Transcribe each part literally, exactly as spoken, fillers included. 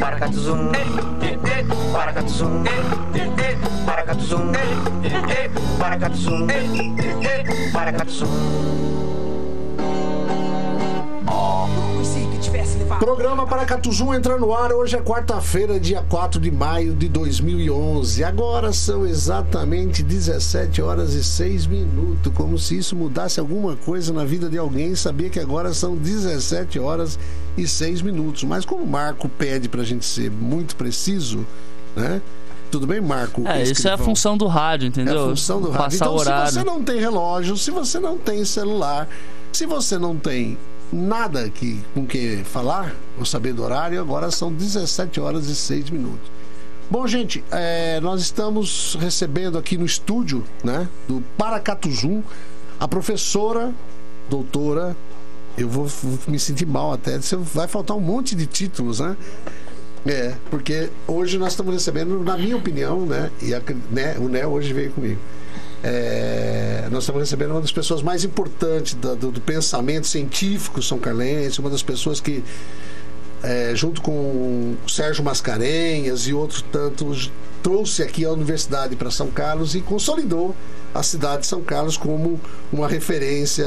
Paracatuzum, paracatuzum, paracatuzum, paracatuzum, paracatuzum. Programa Paracatuzum entra no ar. Hoje é quarta-feira, dia quatro de maio de dois mil e onze. Agora são exatamente dezessete horas e seis minutos. Como se isso mudasse alguma coisa na vida de alguém, saber que agora são dezessete horas e seis minutos. Mas como o Marco pede pra gente ser muito preciso, né? Tudo bem, Marco? É, isso é a função do rádio, entendeu? É a função do rádio. Passar então, horário. Se você não tem relógio, se você não tem celular, se você não tem nada que, com que falar ou saber do horário, agora são dezessete horas e seis minutos. Bom, gente, é, nós estamos recebendo aqui no estúdio, né, do Paracatuzum, a professora, doutora, eu vou, vou me sentir mal até, vai faltar um monte de títulos, né? É, porque hoje nós estamos recebendo, na minha opinião, né, e a, né, o Né hoje veio comigo. É, nós estamos recebendo uma das pessoas mais importantes do, do, do pensamento científico são carlense, uma das pessoas que, é, junto com o Sérgio Mascarenhas e outros tantos, trouxe aqui a universidade para São Carlos e consolidou a cidade de São Carlos como uma referência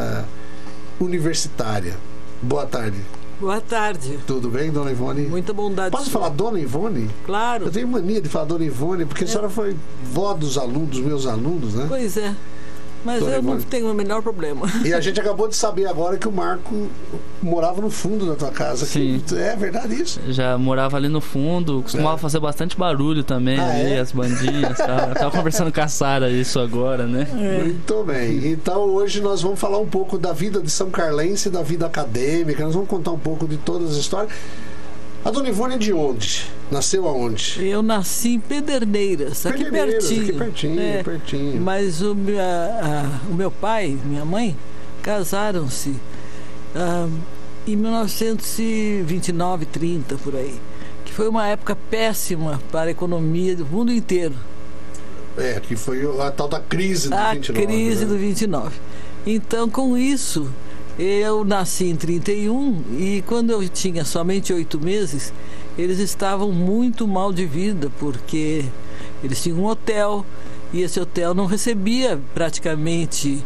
universitária. Boa tarde. Boa tarde. Tudo bem, dona Ivone? Muita bondade. Posso falar dona Ivone? Claro. Eu tenho mania de falar dona Ivone, porque é. a senhora foi vó dos alunos, dos meus alunos, né? Pois é. Mas dona eu Ivone. Não tenho o menor problema. E a gente acabou de saber agora que o Marco morava no fundo da tua casa. Sim. Que é verdade isso? Já morava ali no fundo, costumava é. fazer bastante barulho também ah, ali, é? as bandinhas. Tá? Eu tava conversando com a Sara isso agora, né? É. Muito bem. Então hoje nós vamos falar um pouco da vida de São Carlense, da vida acadêmica, nós vamos contar um pouco de todas as histórias. A dona Ivone é de onde? Nasceu aonde? Eu nasci em Pederneiras, aqui Pederneiras, pertinho. Aqui pertinho, é, pertinho. Mas o, a, a, o meu pai e minha mãe casaram-se ah, em mil novecentos e vinte e nove, trinta, por aí. Que foi uma época péssima para a economia do mundo inteiro. É, que foi a tal da crise do a vinte e nove. A crise né? do vinte e nove. Então, com isso, eu nasci em trinta e um e quando eu tinha somente oito meses, eles estavam muito mal de vida, porque eles tinham um hotel e esse hotel não recebia praticamente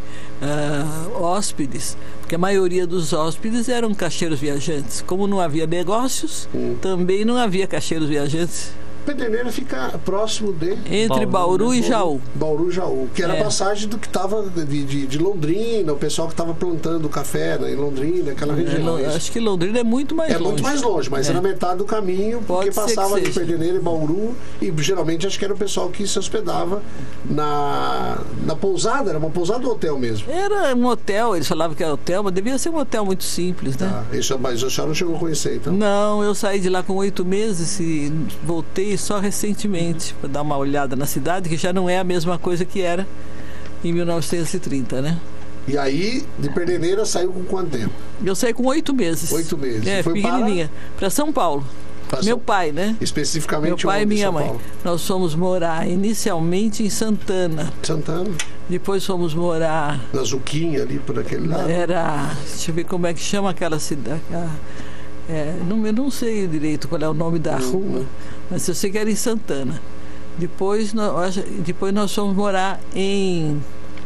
uh, hóspedes, porque a maioria dos hóspedes eram caixeiros viajantes. Como não havia negócios, hum. também não havia caixeiros viajantes. Pederneiras fica próximo de... Entre Bauru, Bauru e Jaú. Bauru e Jaú, que era é. a passagem do que estava de, de, de Londrina, o pessoal que estava plantando café, né, em Londrina, aquela região. É, acho que Londrina é muito mais é longe. É muito mais longe, mas é. era metade do caminho, porque passava de Pederneiras e Bauru, e geralmente acho que era o pessoal que se hospedava na, na pousada, era uma pousada ou hotel mesmo? Era um hotel, eles falavam que era hotel, mas devia ser um hotel muito simples, né? Ah, isso, mas a senhora não chegou a conhecer, então? Não, eu saí de lá com oito meses e voltei só recentemente para dar uma olhada na cidade, que já não é a mesma coisa que era em mil novecentos e trinta, né? E aí, de Pederneiras, saiu com quanto tempo? Eu saí com oito meses. Oito meses. É, foi pequenininha. Para, para São Paulo. Passou. Meu pai, né? Especificamente Meu pai e minha São mãe. Paulo. Nós fomos morar inicialmente em Santana. Santana. Depois fomos morar... Na Zuquinha, ali, por aquele lado. Era... Deixa eu ver como é que chama aquela cidade. É, não, eu não sei direito qual é o nome da uhum. rua, mas eu sei que era em Santana. Depois nós, depois nós fomos morar em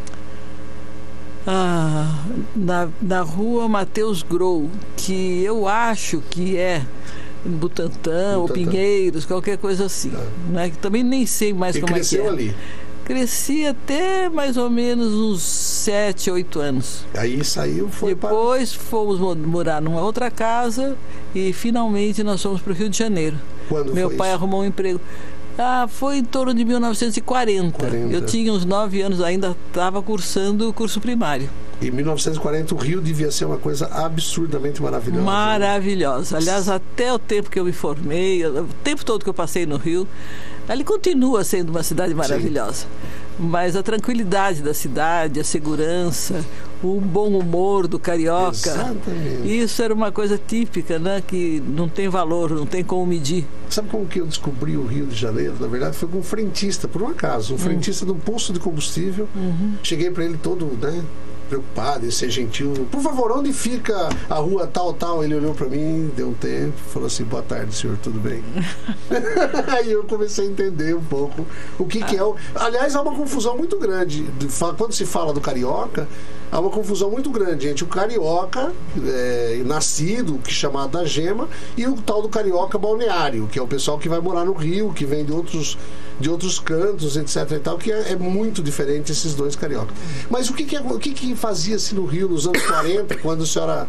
ah, na, na rua Mateus Grou, que eu acho que é Butantã, Butantã. ou Pinheiros, qualquer coisa assim. É. Né? Também nem sei mais e como é que é. ali? Cresci até mais ou menos uns sete, oito anos. Aí saiu, foi Depois para... fomos morar numa outra casa e finalmente nós fomos para o Rio de Janeiro. Quando Meu foi pai isso? arrumou um emprego. Ah, foi em torno de mil novecentos e quarenta. quarenta. Eu tinha uns nove anos, ainda estava cursando o curso primário. Em mil novecentos e quarenta o Rio devia ser uma coisa absurdamente maravilhosa. Maravilhosa. Aliás, até o tempo que eu me formei, o tempo todo que eu passei no Rio, ali continua sendo uma cidade maravilhosa. Sim. Mas a tranquilidade da cidade, a segurança, o bom humor do carioca, exatamente. Isso era uma coisa típica, né? Que não tem valor, não tem como medir. Sabe como que eu descobri o Rio de Janeiro? Na verdade foi com um frentista, por um acaso, um frentista uhum. de um posto de combustível. Uhum. Cheguei para ele todo, né, preocupado em ser gentil. Por favor, onde fica a rua tal, tal? Ele olhou para mim, deu um tempo, falou assim, boa tarde, senhor, tudo bem? Aí eu comecei a entender um pouco o que, que é o... Aliás, há uma confusão muito grande. Quando se fala do carioca, há uma confusão muito grande entre o carioca é, nascido, que é chamado da gema, e o tal do carioca balneário, que é o pessoal que vai morar no Rio, que vem de outros, de outros cantos, etc e tal, que é, é muito diferente esses dois cariocas. Mas o que que, o que, que fazia-se no Rio nos anos quarenta, quando a senhora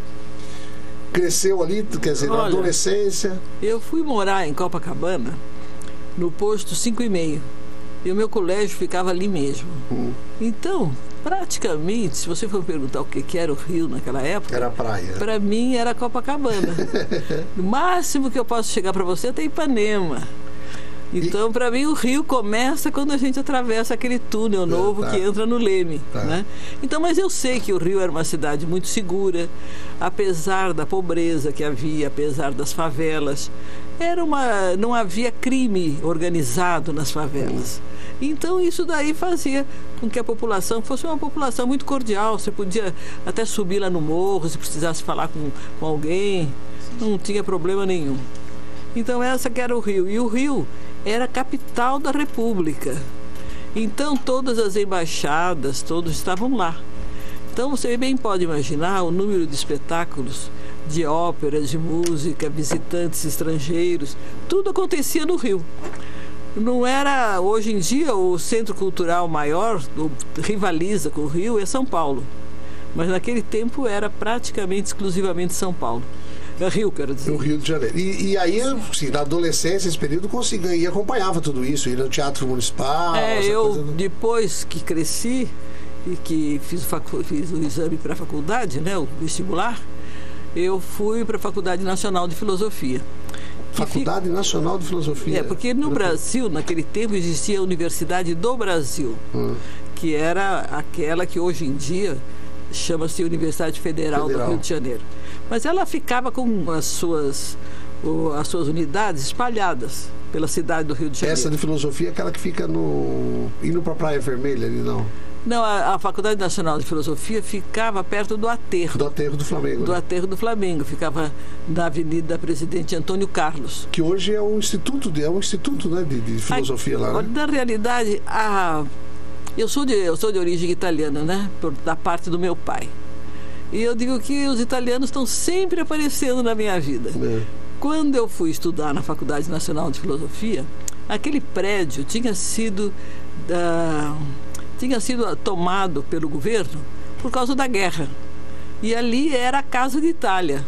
cresceu ali, quer dizer, na adolescência? Eu fui morar em Copacabana, no posto cinco e meio, e o meu colégio ficava ali mesmo. Hum. Então, praticamente, se você for perguntar o que, que era o Rio naquela época... Era praia. Para mim, era Copacabana. No máximo que eu posso chegar para você é até Ipanema. Então, para mim, o Rio começa quando a gente atravessa aquele túnel novo, tá, que entra no Leme. Tá. Né? Então, mas eu sei que o Rio era uma cidade muito segura, apesar da pobreza que havia, apesar das favelas. Era uma, não havia crime organizado nas favelas. Então, isso daí fazia com que a população fosse uma população muito cordial. Você podia até subir lá no morro, se precisasse falar com, com alguém, não tinha problema nenhum. Então, essa que era o Rio. E o Rio era a capital da República. Então, todas as embaixadas, todos estavam lá. Então, você bem pode imaginar o número de espetáculos, de óperas, de música, visitantes estrangeiros, tudo acontecia no Rio. Não era, hoje em dia, o centro cultural maior, rivaliza com o Rio, é São Paulo. Mas naquele tempo era praticamente exclusivamente São Paulo. É Rio, quero dizer. No Rio de Janeiro. E, e aí, assim, na adolescência, esse período, conseguia e acompanhava tudo isso, ir no Teatro Municipal. É, eu, coisa... depois que cresci e que fiz, facu... fiz o exame para a faculdade, né, o vestibular, eu fui para a Faculdade Nacional de Filosofia. Faculdade fica... Nacional de Filosofia. É, porque no Brasil, naquele tempo, existia a Universidade do Brasil, hum. que era aquela que hoje em dia chama-se Universidade Federal, Federal do Rio de Janeiro. Mas ela ficava com as suas, as suas unidades espalhadas pela cidade do Rio de Janeiro. Essa de filosofia é aquela que fica no... indo para a Praia Vermelha ali, não? Não, a, a Faculdade Nacional de Filosofia ficava perto do aterro. Do aterro do Flamengo. Do né? aterro do Flamengo. Ficava na Avenida Presidente Antônio Carlos. Que hoje é um instituto, de, é um instituto né, de, de filosofia a, lá, né? Na realidade, a... Eu sou, de, eu sou de origem italiana, né? Por, da parte do meu pai. E eu digo que os italianos estão sempre aparecendo na minha vida. É. Quando eu fui estudar na Faculdade Nacional de Filosofia, aquele prédio tinha sido, uh, tinha sido tomado pelo governo por causa da guerra. E ali era a Casa de Itália.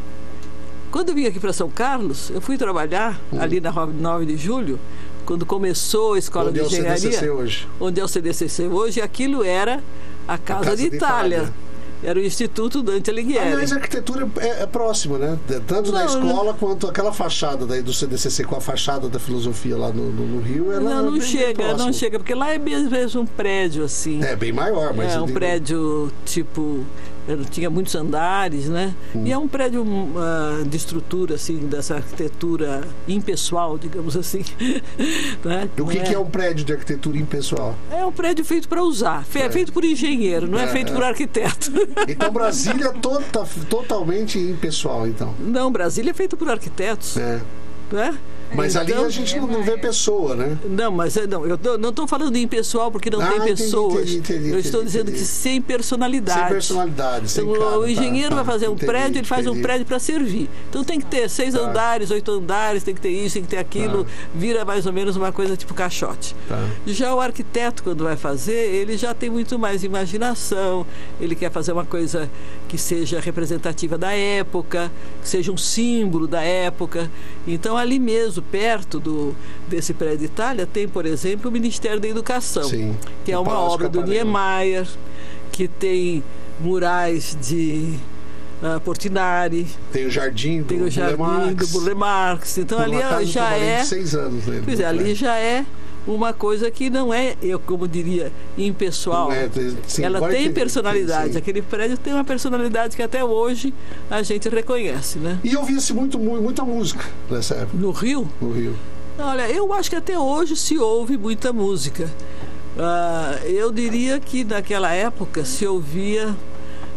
Quando eu vim aqui para São Carlos, eu fui trabalhar hum. ali na nove de julho, quando começou a Escola onde de Engenharia. Onde é o C D C C hoje. Onde é o C D C C hoje, aquilo era a Casa, a casa de, de Itália. Itália. Era o Instituto Dante Alighieri. Aliás, a arquitetura é, é próxima, né? Tanto não, na escola não... quanto aquela fachada daí do C D C C com a fachada da filosofia lá no, no, no Rio. Ela não, não é bem, chega, bem não chega, porque lá é mesmo um prédio assim. É bem maior, mas. É um digo... prédio tipo. Tinha muitos andares, né? Hum. E é um prédio uh, de estrutura, assim, dessa arquitetura impessoal, digamos assim. Né? O que é? que é um prédio de arquitetura impessoal? É um prédio feito para usar, é. feito por engenheiro, não é, é feito é. por arquiteto. Então Brasília é tota, totalmente impessoal, então? Não, Brasília é feito por arquitetos. É. Né? Mas então, ali a gente não, não vê pessoa, né? Não, mas não, eu não estou falando em pessoal porque não ah, tem entendi, pessoas. Entendi, entendi, eu estou entendi, dizendo entendi. que sem personalidade. Sem personalidade, sem então, cara, o engenheiro tá, vai fazer tá, um entendi, prédio, ele faz entendi. um prédio para servir. Então tem que ter seis tá. andares, oito andares, tem que ter isso, tem que ter aquilo. Tá. Vira mais ou menos uma coisa tipo caixote. Tá. Já o arquiteto, quando vai fazer, ele já tem muito mais imaginação. Ele quer fazer uma coisa que seja representativa da época, que seja um símbolo da época. Então ali mesmo, perto do desse prédio Itália, tem, por exemplo, o Ministério da Educação, Sim. que é uma obra do Niemeyer, que tem murais de uh, Portinari. Tem o jardim do Tem o jardim Burle do Burle Marx. Então ali já é... seis anos nele, pois é, ali já é uma coisa que não é, eu como diria, impessoal. É, sim, ela tem personalidade. Sim. Aquele prédio tem uma personalidade que até hoje a gente reconhece, né? E ouvia-se muito, muita música nessa época. No Rio? No Rio. Olha, eu acho que até hoje se ouve muita música. Uh, eu diria que naquela época se ouvia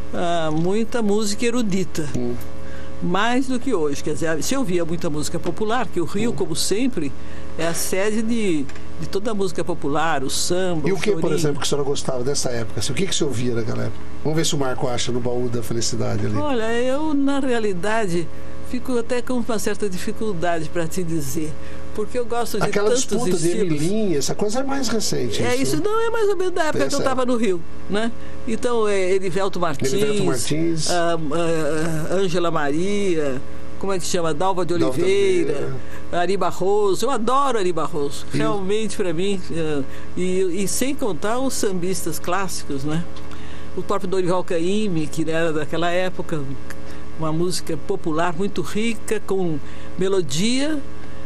ah, muita música erudita. Hum. Mais do que hoje. Quer dizer, se eu ouvia muita música popular, que o Rio, hum. como sempre, é a sede de, de toda a música popular, o samba, e o o que, chorinho. Por exemplo, que a senhora gostava dessa época? Assim, o que, que você ouvia naquela época? Vamos ver se o Marco acha no baú da felicidade ali. Olha, eu, na realidade, fico até com uma certa dificuldade para te dizer. Porque eu gosto de aquela tantos disputa estilos. de Emilinha, essa coisa é mais recente. É, isso, isso não é mais ou menos da época é que eu estava no Rio, né? Então, é Erivelto Martins, Erivelto Martins. a, a, a Ângela Maria, como é que chama? Dalva de Oliveira, Dalva de Ari Barroso. Eu adoro Ari Barroso, e... realmente para mim. Uh, e, e sem contar os sambistas clássicos, né? O próprio Dorival Caymmi, que era daquela época, uma música popular muito rica, com melodia,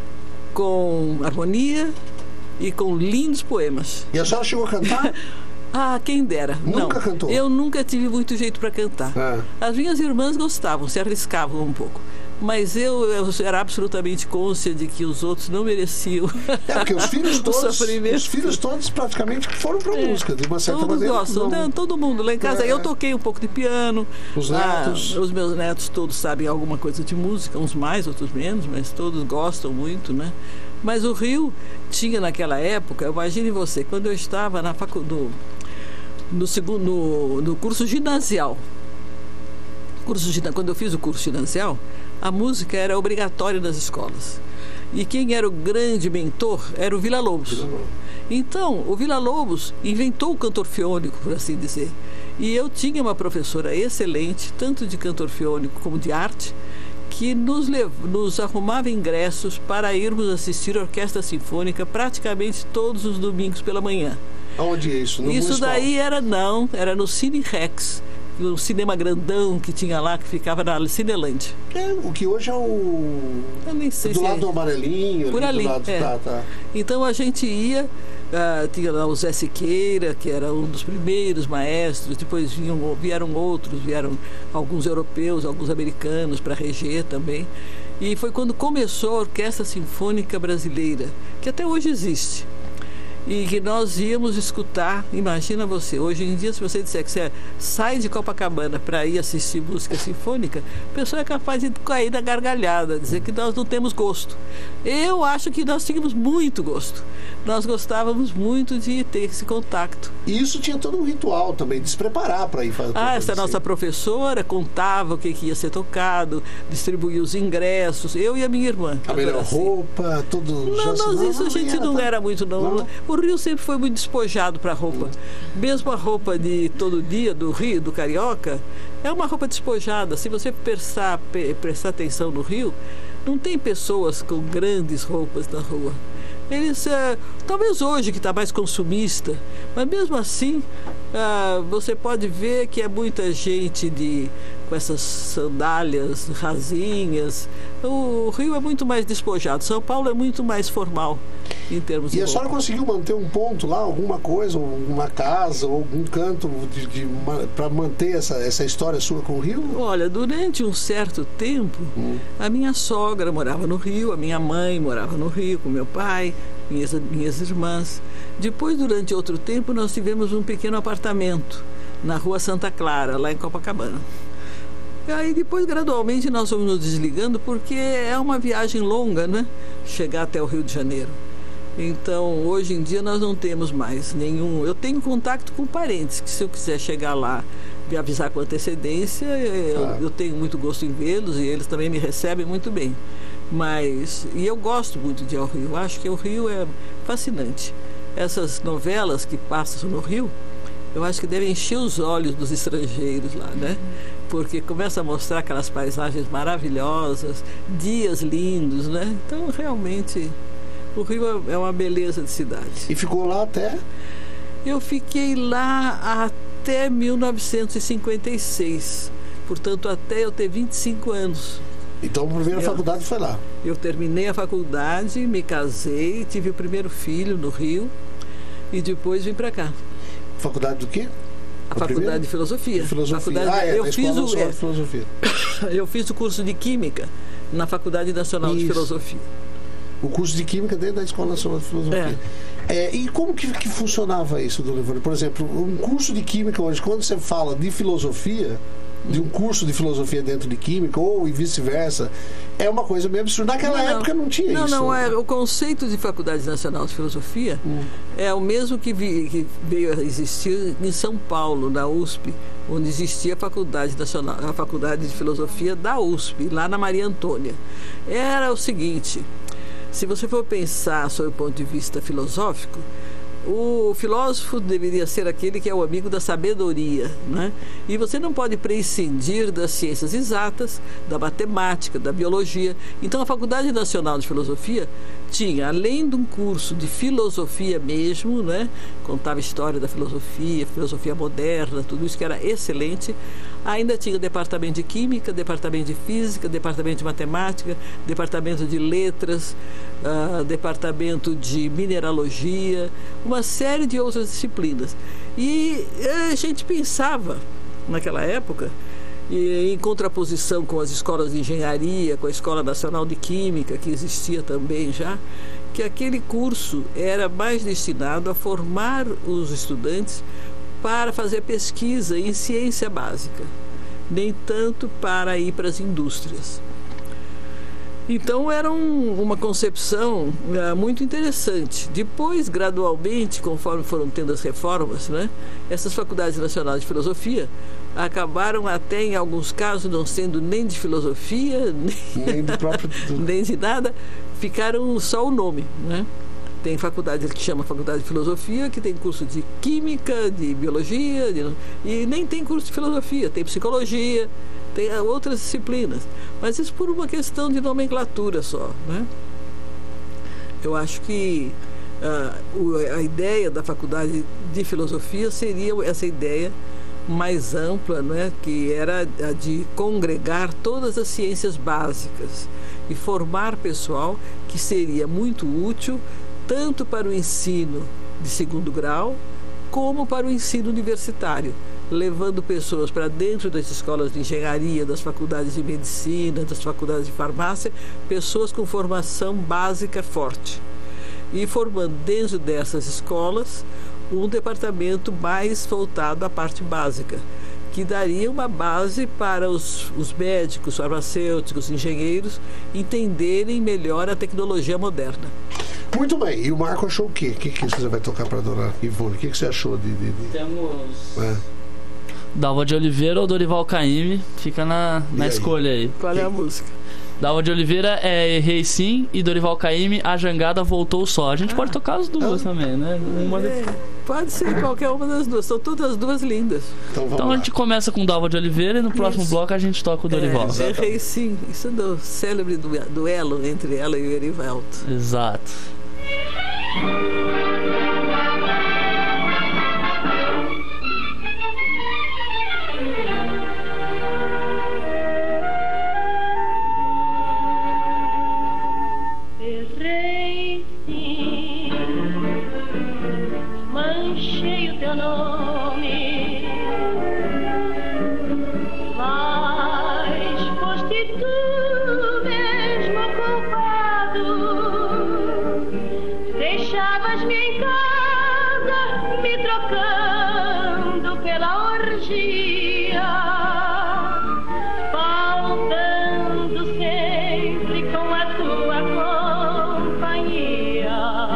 com harmonia e com lindos poemas. E a senhora chegou a cantar? Ah, quem dera. Nunca Não, cantou? Eu nunca tive muito jeito para cantar. Ah. As minhas irmãs gostavam, se arriscavam um pouco. Mas eu, eu era absolutamente cônscia de que os outros não mereciam. É, porque os filhos todos, os filhos todos praticamente foram para a é, música, de uma certa todos maneira. Gostam, não... né? Todo mundo lá em casa. É. Eu toquei um pouco de piano. Os netos. Ah, os meus netos todos sabem alguma coisa de música, uns mais, outros menos, mas todos gostam muito, né? Mas o Rio tinha naquela época, imagine você, quando eu estava na faculdade, no, segundo, no, no curso ginasial, curso, quando eu fiz o curso ginasial, a música era obrigatória nas escolas. E quem era o grande mentor era o Villa-Lobos. Então, o Villa-Lobos inventou o canto orfeônico, por assim dizer. E eu tinha uma professora excelente, tanto de canto orfeônico como de arte, que nos, lev... nos arrumava ingressos para irmos assistir a Orquestra Sinfônica praticamente todos os domingos pela manhã. Aonde é isso? No isso daí era, não, era no Cine Rex, o cinema grandão que tinha lá, que ficava na Cinelândia. É, o que hoje é o... Eu nem sei do se lado é... do amarelinho. Por ali, do lado... é. tá, tá. Então a gente ia, uh, tinha lá o Zé Siqueira, que era um dos primeiros maestros, depois vinham, vieram outros, vieram alguns europeus, alguns americanos para reger também. E foi quando começou a Orquestra Sinfônica Brasileira, que até hoje existe. E que nós íamos escutar, imagina você, hoje em dia, se você disser que você sai de Copacabana para ir assistir música sinfônica, a pessoa é capaz de cair na gargalhada, dizer que nós não temos gosto. Eu acho que nós tínhamos muito gosto. Nós gostávamos muito de ter esse contato. E isso tinha todo um ritual também, de se preparar para ir fazer. Ah, essa nossa professora contava o que, que ia ser tocado, distribuía os ingressos, eu e a minha irmã. A melhor assim. roupa, tudo... Não, nós, não, isso a gente não era muito, não. não. O Rio sempre foi muito despojado para roupa. Mesmo a roupa de todo dia do Rio, do Carioca, é uma roupa despojada. Se você prestar, prestar atenção no Rio, não tem pessoas com grandes roupas na rua. Eles, é, talvez hoje que está mais consumista, mas mesmo assim, ah, você pode ver que é muita gente de, com essas sandálias rasinhas. O Rio é muito mais despojado, São Paulo é muito mais formal em termos de E a roupa. senhora conseguiu manter um ponto lá, alguma coisa, uma casa, ou algum canto de, de, para manter essa, essa história sua com o Rio? Olha, durante um certo tempo, hum. a minha sogra morava no Rio, a minha mãe morava no Rio com meu pai, minhas, minhas irmãs. Depois, durante outro tempo, nós tivemos um pequeno apartamento na Rua Santa Clara, lá em Copacabana. E aí depois, gradualmente, nós fomos nos desligando, porque é uma viagem longa, né? Chegar até o Rio de Janeiro. Então, hoje em dia, nós não temos mais nenhum... Eu tenho contato com parentes, que se eu quiser chegar lá e avisar com antecedência, eu, ah. eu tenho muito gosto em vê-los e eles também me recebem muito bem. Mas... E eu gosto muito de ir ao Rio. Eu acho que o Rio é fascinante. Essas novelas que passam no Rio, eu acho que devem encher os olhos dos estrangeiros lá, né? Porque começa a mostrar aquelas paisagens maravilhosas, dias lindos, né? Então, realmente... O Rio é uma beleza de cidade. E ficou lá até? Eu fiquei lá até mil novecentos e cinquenta e seis. Portanto, até eu ter vinte e cinco anos. Então, a primeira eu, faculdade foi lá? Eu terminei a faculdade, me casei, tive o primeiro filho no Rio e depois vim para cá. Faculdade do quê? A faculdade primeiro? de filosofia. De filosofia. Faculdade, ah, é, eu fiz o é, de filosofia. Eu fiz o curso de Química na Faculdade Nacional Isso. de Filosofia. O curso de Química dentro da Escola Nacional de Filosofia. É, e como que, que funcionava isso, dona Ivone? Por exemplo, um curso de química hoje, quando você fala de filosofia, de um curso de filosofia dentro de química, ou e vice-versa, é uma coisa meio absurda. Naquela não, época não tinha não, isso. Não, não, é, o conceito de Faculdade Nacional de Filosofia hum. é o mesmo que, vi, que veio a existir em São Paulo, na U S P, onde existia a Faculdade Nacional, a Faculdade de Filosofia da U S P, lá na Maria Antônia. Era o seguinte, se você for pensar sob o ponto de vista filosófico, o filósofo deveria ser aquele que é o amigo da sabedoria, né? E você não pode prescindir das ciências exatas, da matemática, da biologia. Então a Faculdade Nacional de Filosofia tinha, além de um curso de filosofia mesmo, né? Contava história da filosofia, filosofia moderna, tudo isso que era excelente, ainda tinha departamento de química, departamento de física, departamento de matemática, departamento de letras, uh, departamento de mineralogia, uma série de outras disciplinas. E a gente pensava, naquela época, em contraposição com as escolas de engenharia, com a Escola Nacional de Química, que existia também já, que aquele curso era mais destinado a formar os estudantes para fazer pesquisa em ciência básica, nem tanto para ir para as indústrias. Então era um, uma concepção uh, muito interessante. Depois, gradualmente, conforme foram tendo as reformas, né, essas faculdades nacionais de filosofia acabaram até, em alguns casos, não sendo nem de filosofia, nem, nem, do próprio... nem de nada, ficaram só o nome, né? Tem faculdade que chama Faculdade de Filosofia, que tem curso de Química, de Biologia, de... e nem tem curso de Filosofia, tem Psicologia, tem outras disciplinas. Mas isso por uma questão de nomenclatura só, né? Eu acho que uh, a ideia da Faculdade de Filosofia seria essa ideia mais ampla, né? Que era a de congregar todas as ciências básicas e formar pessoal que seria muito útil tanto para o ensino de segundo grau, como para o ensino universitário, levando pessoas para dentro das escolas de engenharia, das faculdades de medicina, das faculdades de farmácia, pessoas com formação básica forte. E formando dentro dessas escolas um departamento mais voltado à parte básica, que daria uma base para os, os médicos, farmacêuticos, engenheiros entenderem melhor a tecnologia moderna. Muito bem, e o Marco achou o quê? O que, que você vai tocar para a dona Ivone? O que, que você achou de... de, de... Temos... É. Dalva de Oliveira ou Dorival Caymmi, fica na, na escolha aí. Qual é a música? Dalva de Oliveira é Errei Sim e Dorival Caymmi, A Jangada Voltou Só. A gente ah. pode tocar as duas ah. também, né? Uma de... é, pode ser qualquer uma das duas, são todas as duas lindas. Então, vamos então lá. A gente começa com Dalva de Oliveira e no próximo isso. bloco a gente toca o Dorival. É, Errei Sim, isso é do célebre duelo entre ela e o Erivelto. Exato. Errei sim, manchei o teu nome, mas foste tu mesmo culpado. Deixavas-me em casa, me trocando pela orgia, faltando sempre com a tua companhia.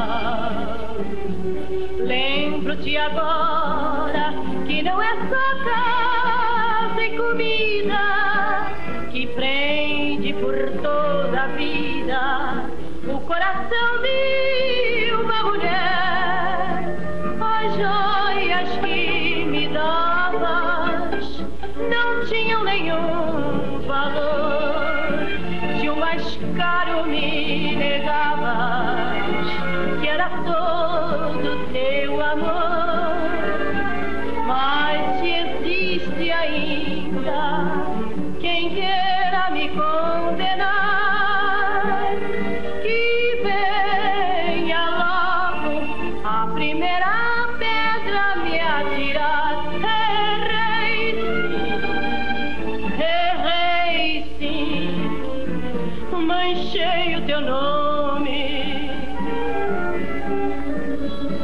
Lembro-te agora que não é só casa e comida que prende por toda a vida o coração de uma mulher. As joias que me davas não tinham nenhum valor. Se o mais caro me negavas, que era todo teu amor. Mas se existe ainda quem queira me condenar, primeira pedra me atirar. Errei sim, errei sim, manchei o teu nome,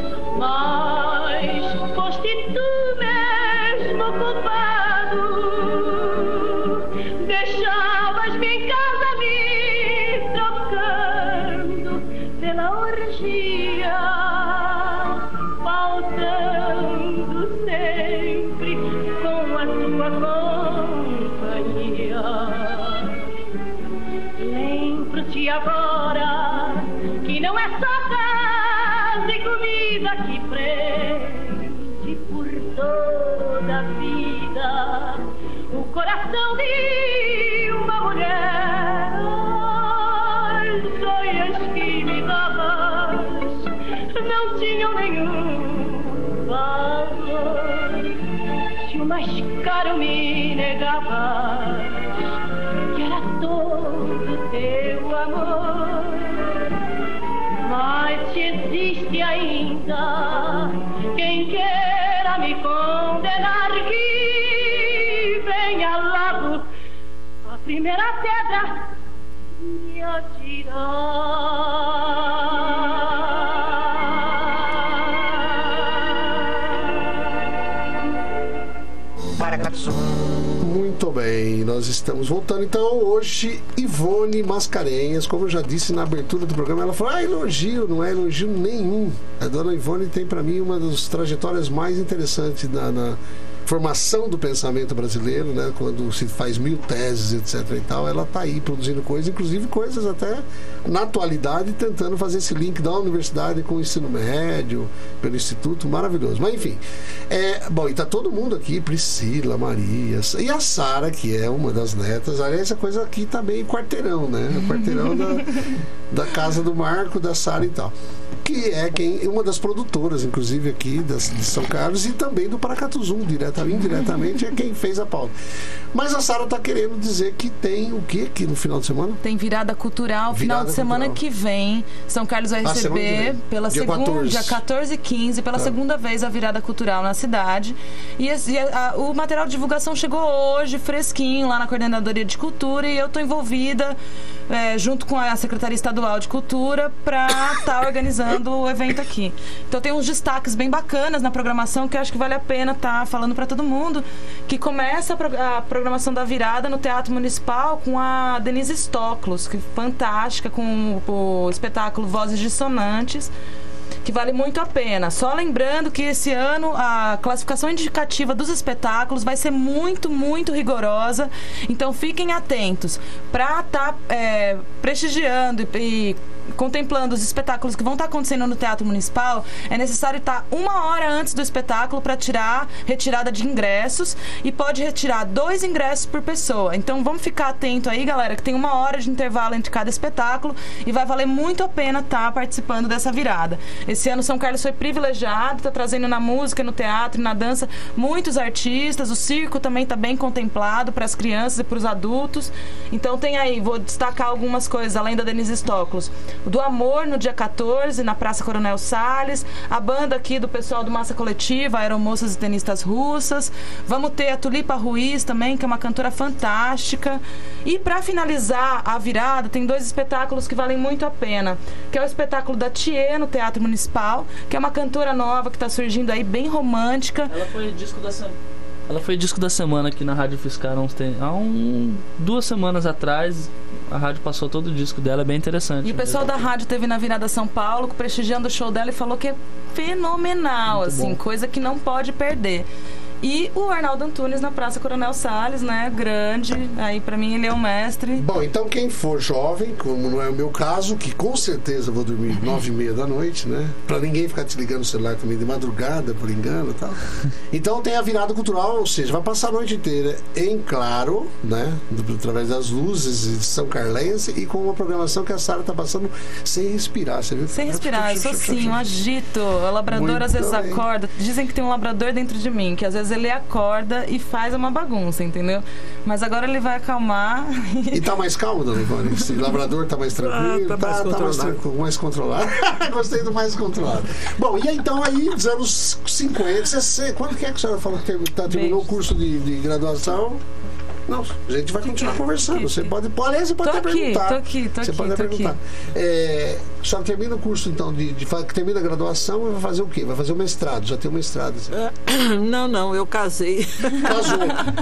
Carmine negavas que era todo teu amor, mas se existe ainda quem queira me condenar, que venha logo a primeira pedra me atirar. Muito bem, nós estamos voltando então hoje. Ivone Mascarenhas, como eu já disse na abertura do programa, ela falou: ah, elogio, não é elogio nenhum. A dona Ivone tem para mim uma das trajetórias mais interessantes na, na formação do pensamento brasileiro, né? Quando se faz mil teses, etc e tal, ela tá aí produzindo coisas, inclusive coisas até na atualidade, tentando fazer esse link da universidade com o ensino médio, pelo instituto, maravilhoso. Mas enfim, é, bom, e tá todo mundo aqui, Priscila, Maria, e a Sara, que é uma das netas. Aliás, essa coisa aqui tá bem quarteirão, né? O quarteirão da, da casa do Marco, da Sara e tal, que é quem, uma das produtoras, inclusive aqui das, de São Carlos, e também do Paracatuzum, direta, indiretamente é quem fez a pauta. Mas a Sara está querendo dizer que tem o que aqui no final de semana? Tem virada cultural, virada final de semana cultural. Que vem. São Carlos vai receber pela dia segunda, quatorze. Dia quatorze e quinze, pela tá. segunda vez a virada cultural na cidade. E, e a, a, o material de divulgação chegou hoje, fresquinho, lá na Coordenadoria de Cultura, e eu estou envolvida é, junto com a Secretaria Estadual de Cultura para estar tá organizando o evento aqui. Então tem uns destaques bem bacanas na programação que eu acho que vale a pena estar tá falando para todo mundo, que começa a, pro, a programação da virada no Teatro Municipal com a Denise Stoklos, que é fantástica, com o, o espetáculo Vozes Dissonantes, que vale muito a pena. Só lembrando que esse ano a classificação indicativa dos espetáculos vai ser muito, muito rigorosa. Então fiquem atentos. Para estar tá, é, prestigiando e, e contemplando os espetáculos que vão estar tá acontecendo no Teatro Municipal, é necessário estar tá uma hora antes do espetáculo para tirar retirada de ingressos, e pode retirar dois ingressos por pessoa. Então vamos ficar atento aí, galera, que tem uma hora de intervalo entre cada espetáculo e vai valer muito a pena estar tá participando dessa virada. Esse ano São Carlos foi privilegiado, está trazendo na música, no teatro e na dança muitos artistas. O circo também está bem contemplado para as crianças e para os adultos. Então tem aí, vou destacar algumas coisas, além da Denise Stoklos. Do Amor, no dia quatorze, na Praça Coronel Salles. A banda aqui do pessoal do Massa Coletiva, Aeromoças e Tenistas Russas. Vamos ter a Tulipa Ruiz também, que é uma cantora fantástica. E para finalizar a virada, tem dois espetáculos que valem muito a pena, que é o espetáculo da Thier, no Teatro Municipal, que é uma cantora nova que está surgindo aí, bem romântica. Ela foi disco da semana. Ela foi disco da semana aqui na Rádio Fiscal há um, duas semanas atrás. A rádio passou todo o disco dela, é bem interessante. E o pessoal da rádio teve na Virada São Paulo, prestigiando o show dela, e falou que é fenomenal, muito assim, bom. Coisa que não pode perder. E o Arnaldo Antunes na Praça Coronel Salles, né? Grande. Aí, pra mim, ele é um mestre. Bom, então quem for jovem, como não é o meu caso, que com certeza vou dormir nove e meia da noite, né? Pra ninguém ficar te ligando no celular também de madrugada, por engano e tal. Então tem a virada cultural, ou seja, vai passar a noite inteira em claro, né? Através das luzes de São Carlense, e com uma programação que a Sara tá passando sem respirar, você viu? Sem respirar, eu sou assim, um agito. O labrador muito às vezes bem. Acorda. Dizem que tem um labrador dentro de mim, que às vezes ele acorda e faz uma bagunça, entendeu? Mas agora ele vai acalmar. E tá mais calmo, dona Ivone? Esse labrador tá mais tranquilo? Ah, tá, tá, mais, tá controlado. mais, mais controlado. Gostei do mais controlado. Bom, e então aí, dos anos cinquenta, sessenta, quando que é que a senhora falou que tá, terminou o curso de, de graduação? Não, a gente vai continuar conversando. Você pode, pode, você pode tô até aqui, perguntar. Tô aqui, tô você aqui, pode tô perguntar. Aqui. É, a senhora termina o curso, então, de, de, de termina a graduação e vai fazer o quê? Vai fazer o mestrado, já tem o mestrado. Assim. Não, não, eu casei. Casou.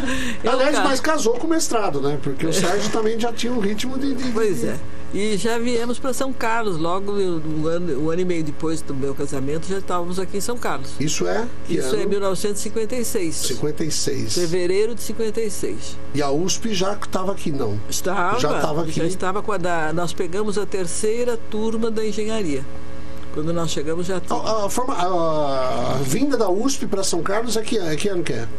Eu Aliás, caso. mas casou com o mestrado, né? Porque o Sérgio também já tinha um ritmo de... de pois de... é. E já viemos para São Carlos, logo um ano, um ano e meio depois do meu casamento, já estávamos aqui em São Carlos. Isso é? Que Isso ano? é mil novecentos e cinquenta e seis. cinquenta e seis. Fevereiro de cinquenta e seis. E a U S P já estava aqui, não? Estava. Já estava aqui. Já estava com a da, nós pegamos a terceira turma da engenharia. Quando nós chegamos já tinha. A, a, forma, a, a vinda da U S P para São Carlos é que, é que ano que é?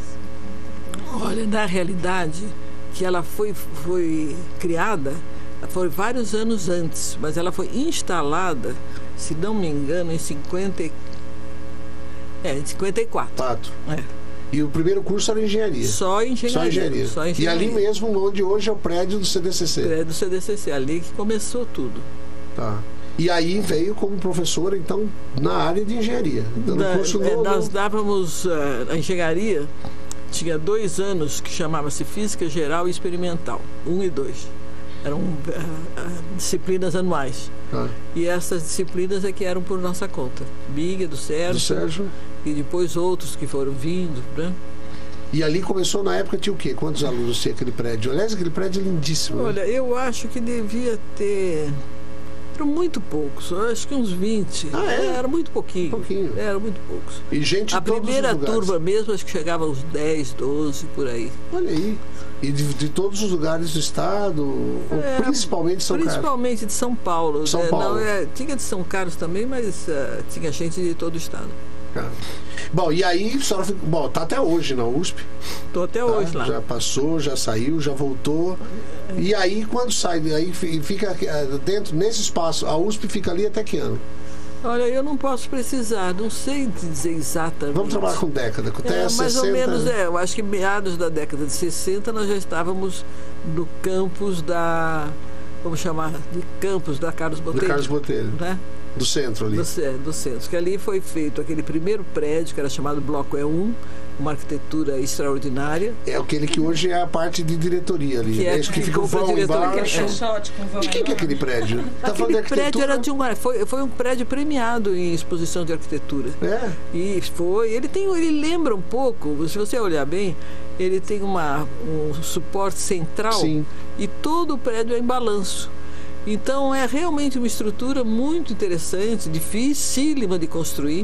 Olha, na realidade, que ela foi, foi criada, foi vários anos antes, mas ela foi instalada, se não me engano, em cinquenta, é, em cinquenta e quatro. Tato. É. E o primeiro curso era engenharia? Só engenharia. Só engenharia. Só engenharia. E ali mesmo, onde hoje é o prédio do C D C C? Prédio do C D C C, ali que começou tudo. Tá. E aí veio como professora, então, na área de engenharia. Dando da, curso é, no, nós no... dávamos uh, a engenharia, tinha dois anos que chamava-se Física Geral e Experimental, um e dois. Eram uh, uh, disciplinas anuais. Ah. E essas disciplinas é que eram por nossa conta. Biga, do Sérgio, do Sérgio. E depois outros que foram vindo, né? E ali começou, na época, tinha o quê? Quantos alunos tinha aquele prédio? Aliás, aquele prédio é lindíssimo. Olha, né? Eu acho que devia ter... muito poucos, acho que uns vinte. Ah, é? Era muito pouquinho. pouquinho. Era muito poucos. E gente A de todos primeira os lugares. turma mesmo, acho que chegava aos dez, doze, por aí. Olha aí. E de, de todos os lugares do estado, é, principalmente de São Carlos? Principalmente de São Paulo. São Paulo. Não, é, tinha de São Carlos também, mas uh, tinha gente de todo o estado. Ah. Bom, e aí, a senhora fica, bom, tá até hoje na U S P? Tô até tá? hoje lá. Já passou, já saiu, já voltou. E aí, quando sai, aí fica dentro, nesse espaço, a U S P fica ali até que ano? Olha, eu não posso precisar, não sei dizer exatamente. Vamos trabalhar com década, com até é, mais sessenta... ou menos, é, eu acho que meados da década de sessenta nós já estávamos no campus da, vamos chamar de campus da Carlos Botelho. Do Carlos Botelho. Né? Do centro ali. Do, do centro, que ali foi feito aquele primeiro prédio, que era chamado Bloco E um, uma arquitetura extraordinária. É aquele que hoje é a parte de diretoria ali. Que é, é que fica o vão embaixo. É. E o que, que é aquele prédio? Tá aquele de prédio era de um, foi, foi um prédio premiado em exposição de arquitetura. É? E foi, ele tem, ele lembra um pouco, se você olhar bem, ele tem uma, um suporte central. Sim. E todo o prédio é em balanço. Então é realmente uma estrutura muito interessante, dificílima de construir,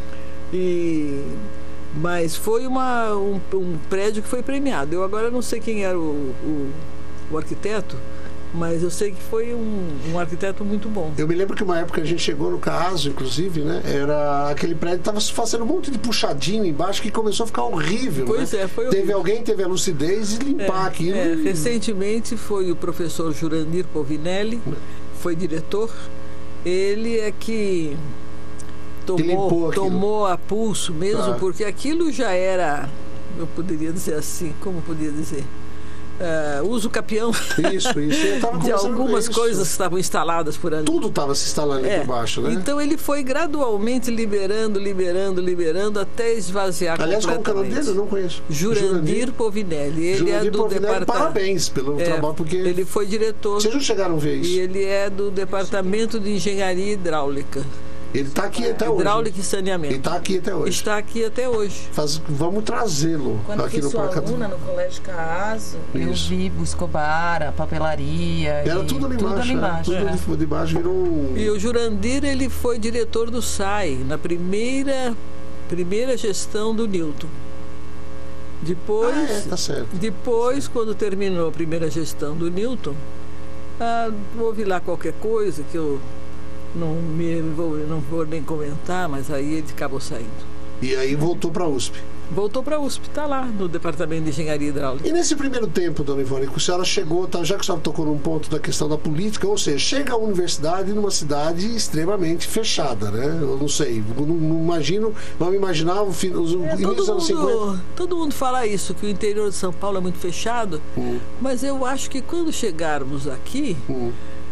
e, mas foi uma, um, um prédio que foi premiado. Eu agora não sei quem era o, o, o arquiteto, mas eu sei que foi um, um arquiteto muito bom. Eu me lembro que uma época a gente chegou no Caso, inclusive, né? Era aquele prédio estava fazendo um monte de puxadinho embaixo que começou a ficar horrível. Pois né? é, foi Teve horrível. Alguém teve a lucidez de limpar é, aquilo. É, e... Recentemente foi o professor Jurandir Povinelli, foi diretor. Ele é que tomou, tomou a pulso mesmo, ah. porque aquilo já era, eu poderia dizer assim, como poderia dizer? Uh, uso capião isso, isso. Eu tava de algumas isso. coisas que estavam instaladas por ali. Tudo estava se instalando é. ali por baixo, né? Então ele foi gradualmente liberando, liberando, liberando até esvaziar Aliás, completamente. Aliás, qual é o nome dele? Eu não conheço. Jurandir, Jurandir Povinelli. Ele Jurandir é do departamento. Parabéns pelo é, trabalho, porque ele foi diretor. Vocês não chegaram a ver isso? E ele é do departamento de engenharia hidráulica. Ele está aqui até hoje. Hidráulica e saneamento. Ele está aqui até hoje. Está aqui até hoje. Faz, vamos trazê-lo aqui no Parque. Quando eu fui sua aluna no Colégio Caaso, eu vi o Escobar, a papelaria. Era tudo ali embaixo. Tudo ali embaixo. É. É. Tudo de baixo virou... E o Jurandir, ele foi diretor do S A I, na primeira, primeira gestão do Newton. Depois, ah, é, tá certo. Depois, tá certo. quando terminou a primeira gestão do Newton, ah, houve lá qualquer coisa que eu... Não, me, vou, não vou nem comentar, mas aí ele acabou saindo. E aí voltou para a U S P? Voltou para a U S P, está lá no Departamento de Engenharia Hidráulica. E nesse primeiro tempo, dona Ivone, que a senhora chegou, tá, já que a senhora tocou num ponto da questão da política, ou seja, chega à universidade numa cidade extremamente fechada, né? Eu não sei, não, não imagino, vamos imaginar o fim, os é, inícios dos anos cinquenta. Todo mundo fala isso, que o interior de São Paulo é muito fechado, hum. mas eu acho que quando chegarmos aqui... Hum.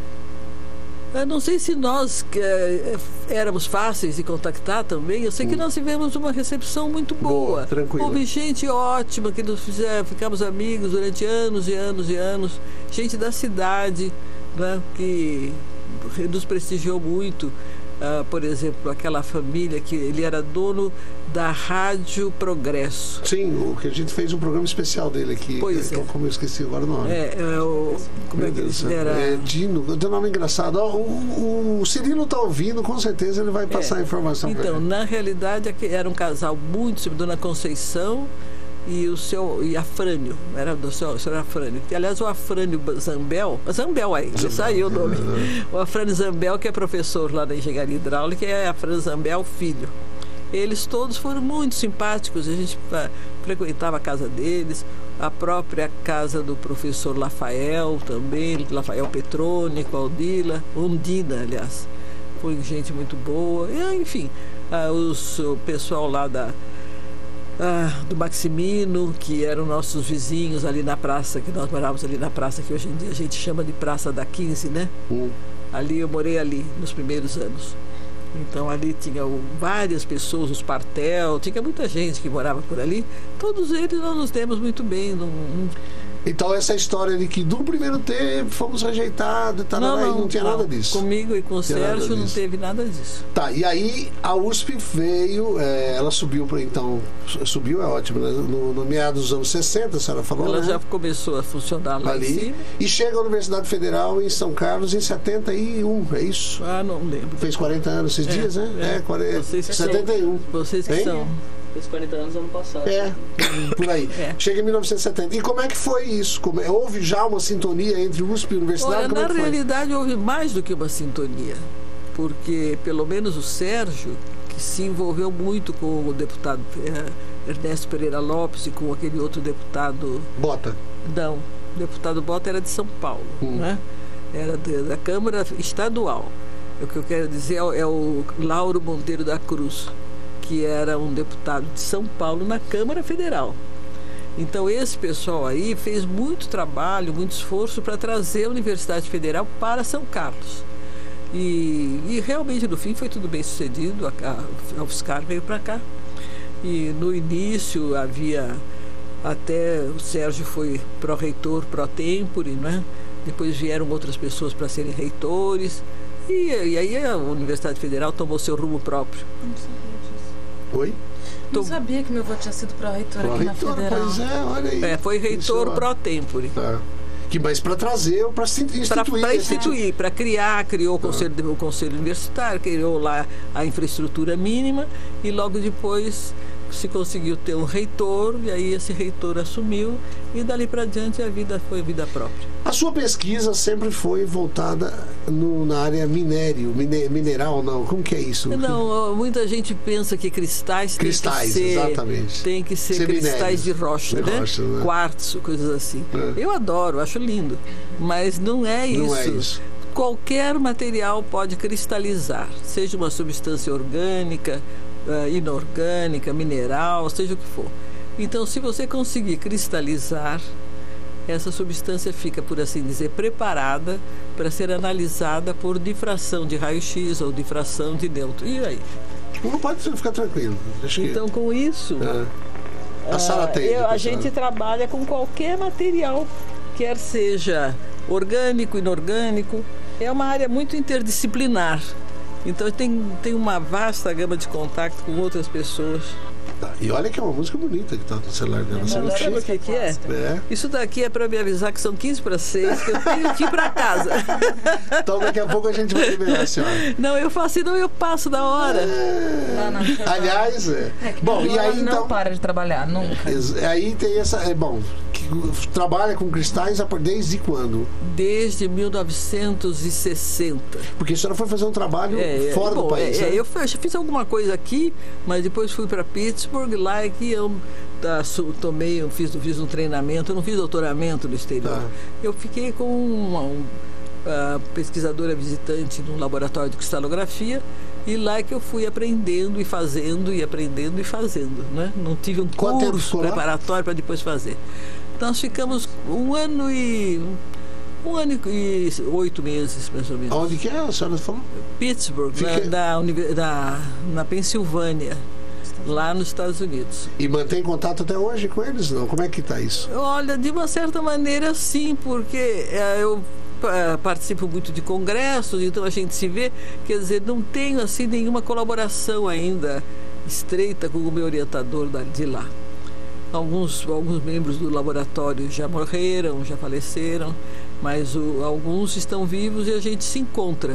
Eu não sei se nós é, éramos fáceis de contactar também. Eu sei que nós tivemos uma recepção muito boa. boa tranquila. Houve gente ótima, que nos fizer, ficamos amigos durante anos e anos e anos. Gente da cidade, né, que nos prestigiou muito. Uh, por exemplo, aquela família que ele era dono da Rádio Progresso. Sim, o que a gente fez um programa especial dele aqui. Pois é. é. Como eu esqueci agora o nome. É, é o... Como Meu é que Deus ele era? É Dino, tem um nome engraçado. O, o, o Cirilo está ouvindo, com certeza ele vai passar é. a informação. Então, na realidade, era um casal muito... Dona Conceição e o seu e Afrânio, era do seu, seu Afrânio. Aliás, o Afrânio Zambel, Zambel aí, Zambel, saiu o nome. É, é. O Afrânio Zambel, que é professor lá da Engenharia Hidráulica, é Afrânio Zambel filho. Eles todos foram muito simpáticos, a gente frequentava a casa deles, a própria casa do professor Rafael também, Rafael Petrônico, Aldila, Ondina, aliás. Foi gente muito boa, e, enfim, os, o pessoal lá da ah, do Maximino, que eram nossos vizinhos ali na praça, que nós morávamos ali na praça, que hoje em dia a gente chama de Praça da quinze, né? Hum. Ali eu morei ali nos primeiros anos. Então ali tinha o, várias pessoas, os Partel, tinha muita gente que morava por ali. Todos eles nós nos demos muito bem. Não, não... Então essa história de que do primeiro tempo fomos rejeitados e tal, não, não, não tinha não. nada disso. Comigo e com o Sérgio não teve nada disso. Tá, e aí a U S P veio, é, ela subiu para então, subiu é ótimo, né? no, no meados dos anos sessenta, a senhora falou, ela né? já começou a funcionar lá ali, em cima. E chega à Universidade Federal em São Carlos em setenta e um, é isso? Ah, não lembro. Fez quarenta anos esses é, dias, né? É, é quarenta, vocês que setenta e um. São, vocês que hein? são. Fez quarenta anos ano passado. É, por aí. É. Chega em mil novecentos e setenta. E como é que foi isso? Como é, houve já uma sintonia entre U S P e Universidade? Olha, como na é que foi? realidade houve mais do que uma sintonia. Porque pelo menos o Sérgio, que se envolveu muito com o deputado eh, Ernesto Pereira Lopes e com aquele outro deputado... Bota. Não, o deputado Bota era de São Paulo, hum. né? Era de, da Câmara Estadual. O que eu quero dizer é, é o Lauro Monteiro da Cruz, que era um deputado de São Paulo na Câmara Federal. Então esse pessoal aí fez muito trabalho, muito esforço para trazer a Universidade Federal para São Carlos. E, e realmente no fim foi tudo bem sucedido, a, a, a UFSCar veio para cá. E no início havia, até o Sérgio foi pró-reitor, pró-tempore, né? Depois vieram outras pessoas para serem reitores. E, e aí a Universidade Federal tomou seu rumo próprio. Não sabia disso. Oi? Não sabia que meu avô tinha sido pró-reitor aqui na Pró-reitor, Federal. pois é, olha aí. É, foi reitor pró-tempore. Tá. Que mais para trazer, para instituir. Para instituir, para criar, criou o conselho, o conselho universitário, criou lá a infraestrutura mínima e logo depois se conseguiu ter um reitor e aí esse reitor assumiu e dali para diante a vida foi vida própria. A sua pesquisa sempre foi voltada no, na área minério, mine, mineral, não? Como que é isso? Não, muita gente pensa que cristais, cristais tem que ser, exatamente. Tem que ser, ser cristais de rocha, de né? rocha, né? Quartzo, coisas assim. É. Eu adoro, acho lindo, mas não é isso. Não é isso. Qualquer material pode cristalizar, seja uma substância orgânica, uh, inorgânica, mineral, seja o que for. Então, se você conseguir cristalizar, essa substância fica, por assim dizer, preparada para ser analisada por difração de raio-x ou difração de nêutron. E aí? Não pode ficar tranquilo. Deixa então, que... com isso, é. a, Sara tem, eu, a gente trabalha com qualquer material, quer seja orgânico, inorgânico. É uma área muito interdisciplinar. Então, tem, tem uma vasta gama de contato com outras pessoas. Tá. E olha que é uma música bonita que está no celular dela. Você não sabe o que, que é? é? Isso daqui é para me avisar que são quinze para seis, que eu tenho que ir para casa. Então daqui a pouco a gente vai liberar a senhora. Não, eu faço assim, não, eu passo da hora. É... Lá na Aliás, é. É que bom, e aí não então... para de trabalhar, nunca. Aí tem essa... É, bom, que trabalha com cristais desde quando? Desde mil novecentos e sessenta. Porque a senhora foi fazer um trabalho é, fora bom, do país, é, né? Eu fiz alguma coisa aqui, mas depois fui para Pittsburgh, lá é que eu tá, tomei, eu fiz, fiz um treinamento, eu não fiz doutoramento no exterior. Tá. Eu fiquei com uma, um, uma pesquisadora visitante num laboratório de cristalografia e lá é que eu fui aprendendo e fazendo e aprendendo e fazendo, né? Não tive um Quanto curso preparatório para depois fazer. Então nós ficamos um ano e um ano e oito meses, mais ou menos. Onde que é, a senhora falou? Pittsburgh, Fiquei... na, na, na, na Pensilvânia, lá nos Estados Unidos. E mantém contato até hoje com eles? Não? Como é que está isso? Olha, de uma certa maneira sim, porque é, eu é, participo muito de congressos, então a gente se vê, quer dizer, não tenho assim nenhuma colaboração ainda estreita com o meu orientador de lá. Alguns, alguns membros do laboratório já morreram, já faleceram, mas o, alguns estão vivos e a gente se encontra.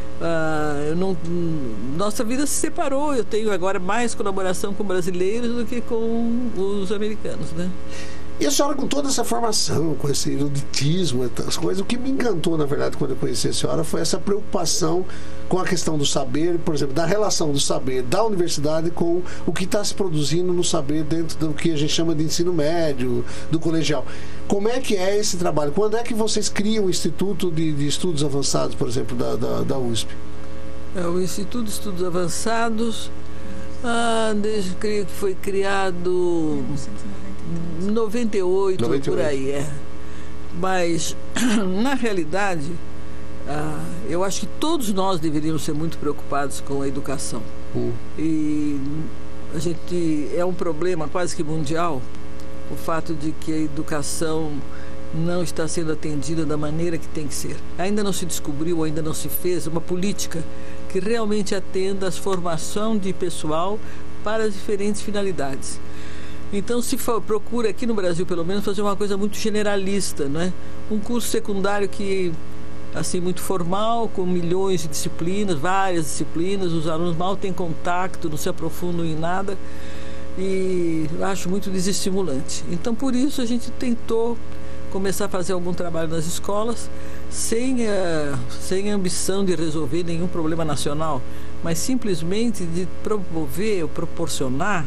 Uh, eu não, nossa vida se separou, eu tenho agora mais colaboração com brasileiros do que com os americanos, né? E a senhora, com toda essa formação, com esse eruditismo, essas coisas, o que me encantou, na verdade, quando eu conheci a senhora, foi essa preocupação com a questão do saber, por exemplo, da relação do saber da universidade com o que está se produzindo no saber dentro do que a gente chama de ensino médio, do colegial. Como é que é esse trabalho? Quando é que vocês criam o Instituto de, de Estudos Avançados, por exemplo, da, da, da U S P? É, o Instituto de Estudos Avançados Ah, desde, creio que foi criado em noventa e oito, noventa e oito, por aí, é. Mas, na realidade, ah, eu acho que todos nós deveríamos ser muito preocupados com a educação. Hum. E a gente, é um problema quase que mundial, o fato de que a educação não está sendo atendida da maneira que tem que ser. Ainda não se descobriu, ainda não se fez uma política que realmente atenda às formação de pessoal para as diferentes finalidades. Então se for, procura aqui no Brasil pelo menos fazer uma coisa muito generalista, não é? Um curso secundário que assim muito formal, com milhões de disciplinas, várias disciplinas, os alunos mal têm contato, não se aprofundam em nada, e eu acho muito desestimulante. Então por isso a gente tentou começar a fazer algum trabalho nas escolas, sem a, sem a ambição de resolver nenhum problema nacional, mas simplesmente de promover ou proporcionar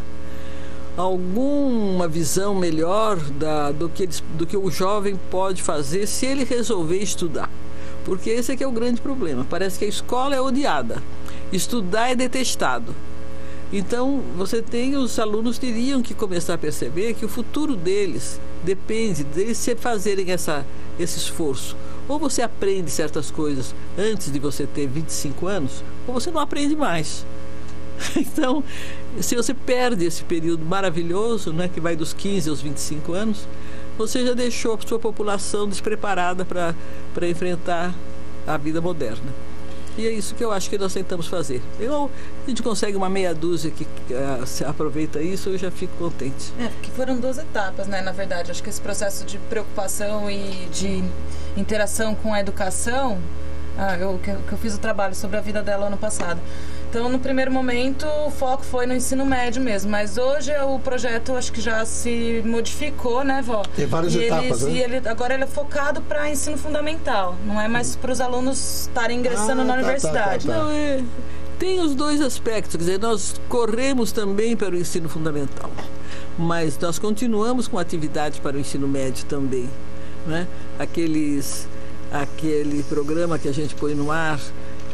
alguma visão melhor da, do, que, do que o jovem pode fazer se ele resolver estudar. Porque esse é que é o grande problema. Parece que a escola é odiada, estudar é detestado. Então, você tem, os alunos teriam que começar a perceber que o futuro deles depende deles fazerem essa, esse esforço. Ou você aprende certas coisas antes de você ter vinte e cinco anos, ou você não aprende mais. Então, se você perde esse período maravilhoso, né, que vai dos quinze aos vinte e cinco anos, você já deixou a sua população despreparada para para enfrentar a vida moderna. E é isso que eu acho que nós tentamos fazer. Eu, a gente consegue uma meia dúzia que uh, aproveita isso, eu já fico contente. É, porque foram duas etapas, né, na verdade. Acho que esse processo de preocupação e de interação com a educação, ah, eu, que, que eu fiz o trabalho sobre a vida dela ano passado. Então, no primeiro momento, o foco foi no ensino médio mesmo, mas hoje o projeto acho que já se modificou, né, vó? Tem várias e etapas, ele, né? E ele, agora ele é focado para ensino fundamental, não é mais para os alunos estarem ingressando ah, na tá, universidade. Tá, tá, tá. Não, é, tem os dois aspectos, quer dizer, nós corremos também para o ensino fundamental, mas nós continuamos com atividades para o ensino médio também, né? Aqueles, aquele programa que a gente põe no ar,